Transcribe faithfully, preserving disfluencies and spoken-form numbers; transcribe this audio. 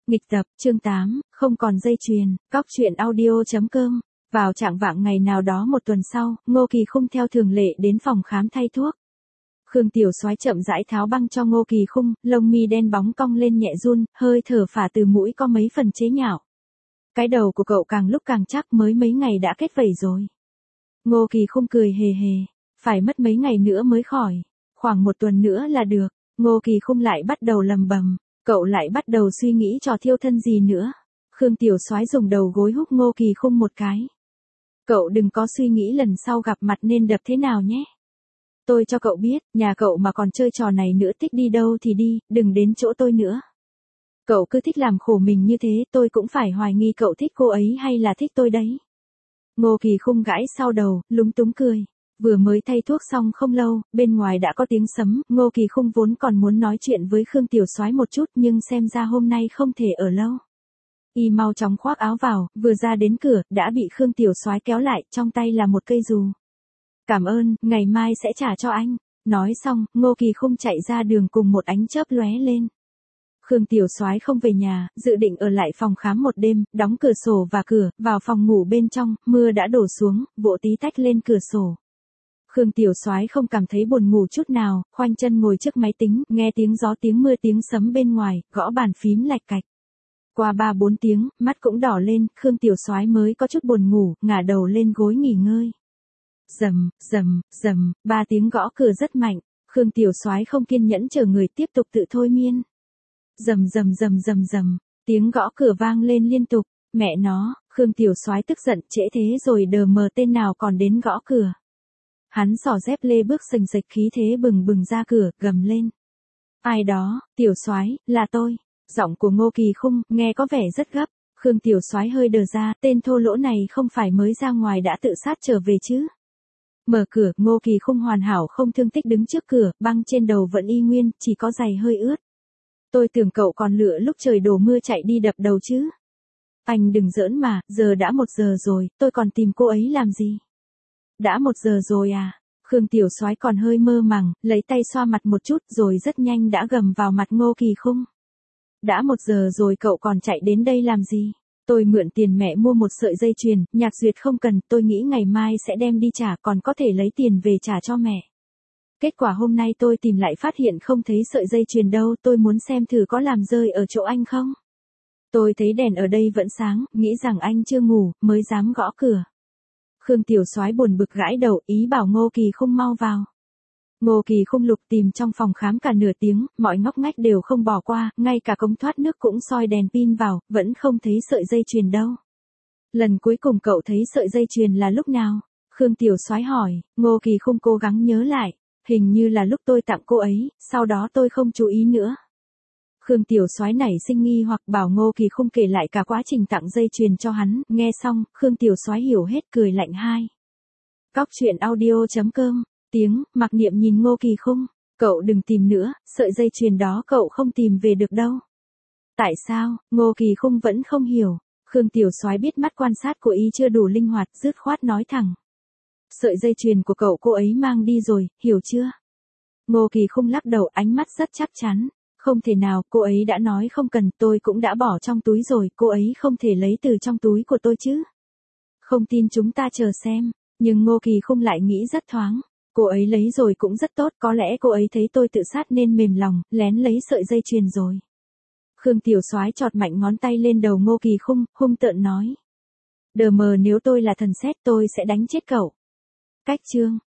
Nghịch tập, chương tám, không còn dây chuyền, cóc truyện audio.com. Vào trạng vạng ngày nào đó một tuần sau, Ngô Kỳ Khung theo thường lệ đến phòng khám thay thuốc. Khương Tiểu Soái chậm rãi tháo băng cho Ngô Kỳ Khung, lông mi đen bóng cong lên nhẹ run, hơi thở phả từ mũi có mấy phần chế nhạo. Cái đầu của cậu càng lúc càng chắc, mới mấy ngày đã kết vảy rồi. Ngô Kỳ Khung cười hề hề, phải mất mấy ngày nữa mới khỏi, khoảng một tuần nữa là được. Ngô Kỳ Khung lại bắt đầu lầm bầm, cậu lại bắt đầu suy nghĩ trò thiêu thân gì nữa. Khương Tiểu Soái dùng đầu gối húc Ngô Kỳ Khung một cái. Cậu đừng có suy nghĩ lần sau gặp mặt nên đập thế nào nhé. Tôi cho cậu biết, nhà cậu mà còn chơi trò này nữa, thích đi đâu thì đi, đừng đến chỗ tôi nữa. Cậu cứ thích làm khổ mình như thế, tôi cũng phải hoài nghi cậu thích cô ấy hay là thích tôi đấy. Ngô Kỳ Khung gãi sau đầu, lúng túng cười. Vừa mới thay thuốc xong không lâu, bên ngoài đã có tiếng sấm, Ngô Kỳ Khung vốn còn muốn nói chuyện với Khương Tiểu Soái một chút nhưng xem ra hôm nay không thể ở lâu. Y mau chóng khoác áo vào, vừa ra đến cửa, đã bị Khương Tiểu Soái kéo lại, trong tay là một cây dù. Cảm ơn, ngày mai sẽ trả cho anh. Nói xong, Ngô Kỳ Khung chạy ra đường cùng một ánh chớp lóe lên. Khương Tiểu Soái không về nhà, dự định ở lại phòng khám một đêm, đóng cửa sổ và cửa, vào phòng ngủ bên trong, mưa đã đổ xuống, vỗ tí tách lên cửa sổ. Khương Tiểu Soái không cảm thấy buồn ngủ chút nào, khoanh chân ngồi trước máy tính, nghe tiếng gió, tiếng mưa, tiếng sấm bên ngoài, gõ bàn phím lạch cạch. Qua ba bốn tiếng, mắt cũng đỏ lên, Khương Tiểu Soái mới có chút buồn ngủ, ngả đầu lên gối nghỉ ngơi. Rầm, rầm, rầm, ba tiếng gõ cửa rất mạnh, Khương Tiểu Soái không kiên nhẫn chờ người tiếp tục tự thôi miên. Rầm rầm rầm rầm rầm, tiếng gõ cửa vang lên liên tục, mẹ nó, Khương Tiểu Soái tức giận, trễ thế rồi đờ mờ tên nào còn đến gõ cửa. Hắn xỏ dép lê bước sành sạch khí thế bừng bừng ra cửa, gầm lên. Ai đó, Tiểu Soái, là tôi. Giọng của Ngô Kỳ Khung, nghe có vẻ rất gấp. Khương Tiểu Soái hơi đờ ra, tên thô lỗ này không phải mới ra ngoài đã tự sát trở về chứ. Mở cửa, Ngô Kỳ Khung hoàn hảo không thương tích đứng trước cửa, băng trên đầu vẫn y nguyên, chỉ có giày hơi ướt. Tôi tưởng cậu còn lựa lúc trời đổ mưa chạy đi đập đầu chứ. Anh đừng giỡn mà, giờ đã một giờ rồi, tôi còn tìm cô ấy làm gì? Đã một giờ rồi à? Khương Tiểu Soái còn hơi mơ màng, lấy tay xoa mặt một chút rồi rất nhanh đã gầm vào mặt Ngô Kỳ Khung. Đã một giờ rồi cậu còn chạy đến đây làm gì? Tôi mượn tiền mẹ mua một sợi dây chuyền, Nhạc Duyệt không cần, tôi nghĩ ngày mai sẽ đem đi trả, còn có thể lấy tiền về trả cho mẹ. Kết quả hôm nay tôi tìm lại phát hiện không thấy sợi dây chuyền đâu, tôi muốn xem thử có làm rơi ở chỗ anh không? Tôi thấy đèn ở đây vẫn sáng, nghĩ rằng anh chưa ngủ, mới dám gõ cửa. Khương Tiểu Soái buồn bực gãi đầu, ý bảo Ngô Kỳ Khung mau vào. Ngô Kỳ Khung lục tìm trong phòng khám cả nửa tiếng, mọi ngóc ngách đều không bỏ qua, ngay cả cống thoát nước cũng soi đèn pin vào, vẫn không thấy sợi dây chuyền đâu. Lần cuối cùng cậu thấy sợi dây chuyền là lúc nào? Khương Tiểu Soái hỏi. Ngô Kỳ Khung cố gắng nhớ lại, hình như là lúc tôi tặng cô ấy, sau đó tôi không chú ý nữa. Khương Tiểu Soái nảy sinh nghi hoặc bảo Ngô Kỳ Khung kể lại cả quá trình tặng dây chuyền cho hắn, nghe xong, Khương Tiểu Soái hiểu hết, cười lạnh hai. Cóc truyện audio.com, tiếng, mặc niệm nhìn Ngô Kỳ Khung, cậu đừng tìm nữa, sợi dây chuyền đó cậu không tìm về được đâu. Tại sao? Ngô Kỳ Khung vẫn không hiểu. Khương Tiểu Soái biết mắt quan sát của y chưa đủ linh hoạt, dứt khoát nói thẳng. Sợi dây chuyền của cậu cô ấy mang đi rồi, hiểu chưa? Ngô Kỳ Khung lắc đầu, ánh mắt rất chắc chắn. Không thể nào, cô ấy đã nói không cần, tôi cũng đã bỏ trong túi rồi, cô ấy không thể lấy từ trong túi của tôi chứ. Không tin chúng ta chờ xem, nhưng Ngô Kỳ Khung lại nghĩ rất thoáng. Cô ấy lấy rồi cũng rất tốt, có lẽ cô ấy thấy tôi tự sát nên mềm lòng, lén lấy sợi dây chuyền rồi. Khương Tiểu Soái chọt mạnh ngón tay lên đầu Ngô Kỳ Khung, hung tợn nói. Đờ mờ, nếu tôi là thần sét tôi sẽ đánh chết cậu. Cách chương.